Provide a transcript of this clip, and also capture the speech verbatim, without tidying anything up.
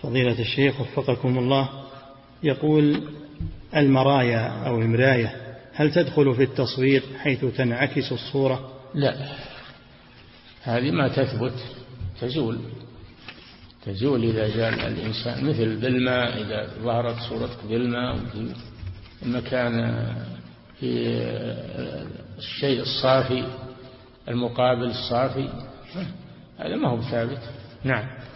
فضيلة الشيخ وفقكم الله، يقول: المرايا أو المراية هل تدخل في التصوير حيث تنعكس الصورة؟ لا، هذه ما تثبت، تزول تزول إذا جاء الإنسان، مثل بالماء، إذا ظهرت صورتك بالماء في المكان، في الشيء الصافي المقابل الصافي، هذا ما هو ثابت. نعم.